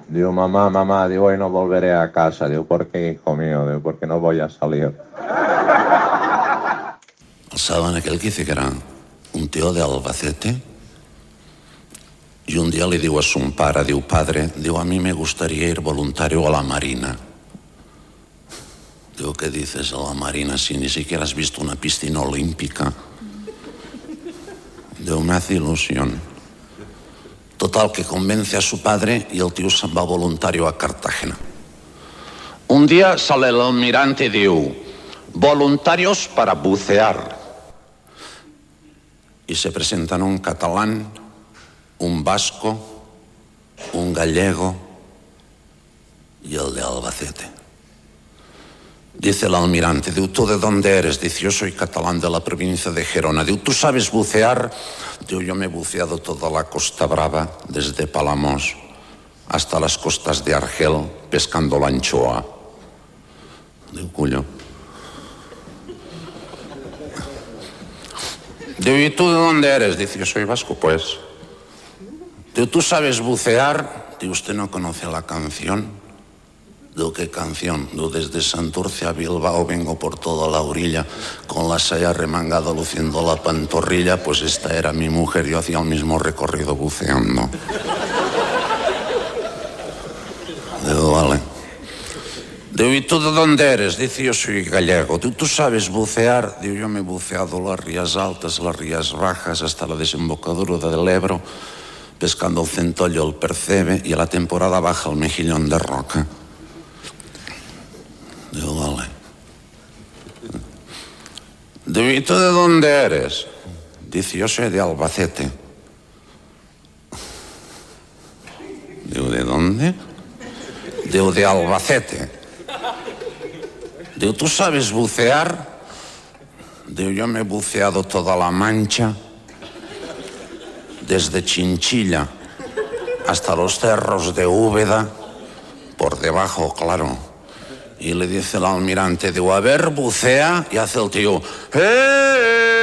Digo, mamá, mamá, digo, hoy no volveré a casa. Digo, ¿por qué, hijo mío? Digo, porque no voy a salir. Saben aquell que dice que era un tío de Albacete y un día le digo a su pare, diu, padre, digo, a mí me gustaría ir voluntario a la Marina. Digo, ¿qué dices a la Marina si ni siquiera has visto una piscina olímpica? Digo, me hace ilusión. Total, que convence a su padre y el tío se'n va voluntario a Cartagena. Un día sale el almirante y diu, voluntarios para bucear. Y se presentan un catalán, un vasco, un gallego y el de Albacete. Dice el almirante, diu, ¿tú de dónde eres? Dice, yo soy catalán de la provincia de Gerona. Diu, ¿tú sabes bucear? Diu, yo me he buceado toda la Costa Brava, desde Palamós hasta las costas de Argel, pescando la anchoa. Diu, cullo. Digo, ¿y tú de dónde eres? Dice, yo soy vasco, pues. Digo, ¿tú sabes bucear? Digo, ¿usted no conoce la canción? Digo, ¿qué canción? Digo, desde Santurce a Bilbao vengo por toda la orilla, con la saya remangada luciendo la pantorrilla, pues esta era mi mujer, yo hacía el mismo recorrido buceando. Digo, vale. Digo, ¿y tú de dónde eres? Dice, yo soy gallego. Digo, ¿tú sabes bucear? Digo, yo me he buceado las rías altas, las rías bajas, hasta la desembocadura del Ebro, pescando el centollo, el percebe, y a la temporada baja el mejillón de roca. Digo, vale. Digo, ¿y tú de dónde eres? Dice, yo soy de Albacete. Digo, ¿de dónde? Digo, de Albacete. Digo, ¿tú sabes bucear? Digo, yo me he buceado toda la Mancha, desde Chinchilla hasta los cerros de Úbeda, por debajo, claro. Y le dice el almirante, digo, a ver, bucea, y hace el tío, ¡eh!